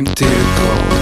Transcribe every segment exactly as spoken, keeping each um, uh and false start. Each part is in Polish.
powiem tylko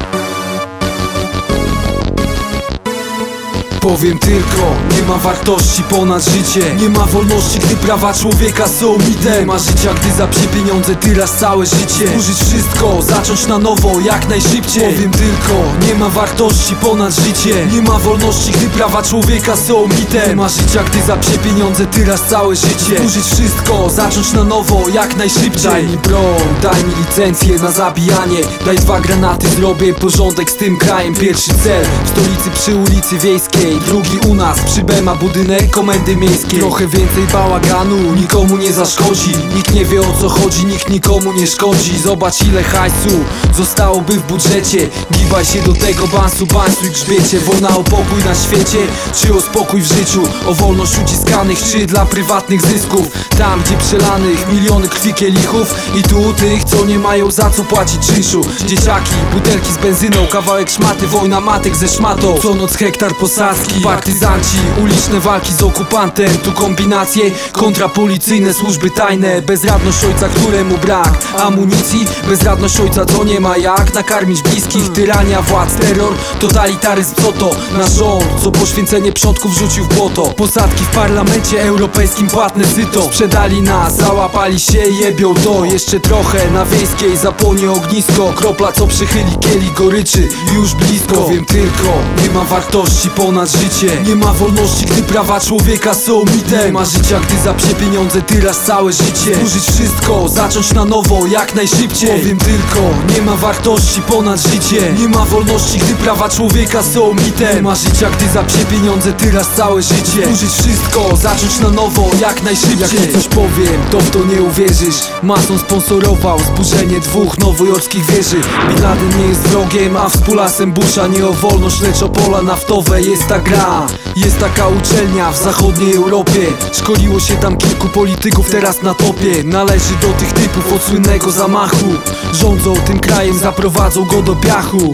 Powiem tylko, nie ma wartości ponad życie. Nie ma wolności, gdy prawa człowieka są mitem. Nie ma życia, gdy za psie pieniądze tyrasz całe życie. Użyć wszystko, zacząć na nowo, jak najszybciej. Powiem tylko, nie ma wartości ponad życie. Nie ma wolności, gdy prawa człowieka są mitem. Nie ma życia, gdy za psie pieniądze tyrasz całe życie. Użyć wszystko, zacząć na nowo, jak najszybciej. Daj mi broń, daj mi licencję na zabijanie. Daj dwa granaty, zrobię porządek z tym krajem. Pierwszy cel, w stolicy przy ulicy Wiejskiej. Drugi u nas, przy Bema, budynek komendy miejskiej. Trochę więcej bałaganu, nikomu nie zaszkodzi. Nikt nie wie, o co chodzi, nikt nikomu nie szkodzi. Zobacz, ile hajsu zostałoby w budżecie. Gibaj się do tego bansu, bańsuj grzbiecie. Wojna o pokój na świecie, czy o spokój w życiu? O wolność uciskanych, czy dla prywatnych zysków? Tam, gdzie przelanych miliony krwi kielichów. I tu tych, co nie mają za co płacić czynszu. Dzieciaki, butelki z benzyną, kawałek szmaty. Wojna matek ze szmatą, co noc hektar posadzki. Partyzanci, uliczne walki z okupantem. Tu kombinacje kontrapolicyjne, służby tajne. Bezradność ojca, któremu brak amunicji. Bezradność ojca, co nie ma jak nakarmić bliskich. Tyrania władz, terror, totalitaryzm, co to? Nasz rząd, co poświęcenie przodków rzucił w błoto. Posadki w parlamencie europejskim, płatne syto. Sprzedali nas, załapali się, jebią to. Jeszcze trochę na Wiejskiej zapłonie ognisko. Kropla, co przychyli kielich goryczy, już blisko. Powiem tylko, nie ma wartości ponad życie. Nie ma wolności, gdy prawa człowieka są mitem. Nie ma życia, gdy za psie pieniądze tyrasz całe życie. Użyć wszystko, zacząć na nowo, jak najszybciej. Powiem tylko, nie ma wartości ponad życie. Nie ma wolności, gdy prawa człowieka są mitem. Nie ma życia, gdy za psie pieniądze tyrasz całe życie. Użyć wszystko, zacząć na nowo, jak najszybciej. Jak ci coś powiem, to w to nie uwierzysz. Mason sponsorował zburzenie dwóch nowojorskich wieży. Bin Laden nie jest wrogiem, a współlasem Busha. Nie o wolność, lecz o pola naftowe jest ta gra. Jest taka uczelnia w zachodniej Europie. Szkoliło się tam kilku polityków, teraz na topie. Należy do tych typów od słynnego zamachu. Rządzą tym krajem, zaprowadzą go do piachu.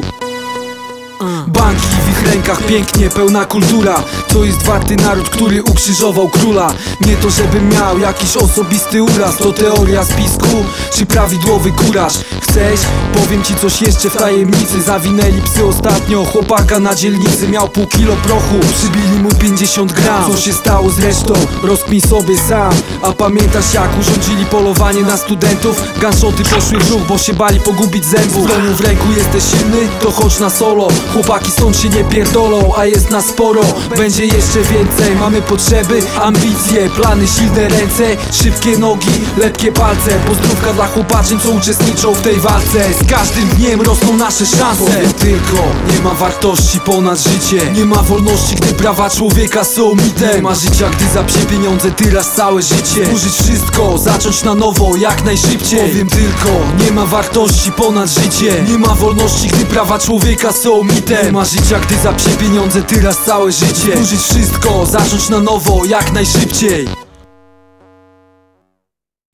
Banki w ich rękach, pięknie, pełna kultura. To jest warty naród, który ukrzyżował króla. Nie to, żebym miał jakiś osobisty uraz. To teoria spisku, czy prawidłowy kuraż? Chcesz? Powiem ci coś jeszcze w tajemnicy. Zawinęli psy ostatnio chłopaka na dzielnicy. Miał pół kilo prochu, przybili mu pięćdziesiąt gram. Co się stało z resztą? Rozkmin sobie sam. A pamiętasz, jak urządzili polowanie na studentów? Gunshoty poszły w ruch, bo się bali pogubić zębów. Z bronią w ręku jesteś silny? To chodź na solo. Chłopaki stąd się nie pierdolą, a jest nas sporo. Będzie jeszcze więcej, mamy potrzeby, ambicje, plany, silne ręce, szybkie nogi, lepkie palce. Pozdrówka dla chłopaczyn, co uczestniczą w tej walce. Z każdym dniem rosną nasze szanse. Powiem tylko, nie ma wartości ponad życie. Nie ma wolności, gdy prawa człowieka są mitem. Nie ma życia, gdy za psie pieniądze tyrasz całe życie. Użyć wszystko, zacząć na nowo, jak najszybciej. Powiem tylko, nie ma wartości ponad życie. Nie ma wolności, gdy prawa człowieka są mitem. Nie ma życia, gdy za psie pieniądze tyrasz całe życie. Użyć wszystko, zacząć na nowo, jak najszybciej.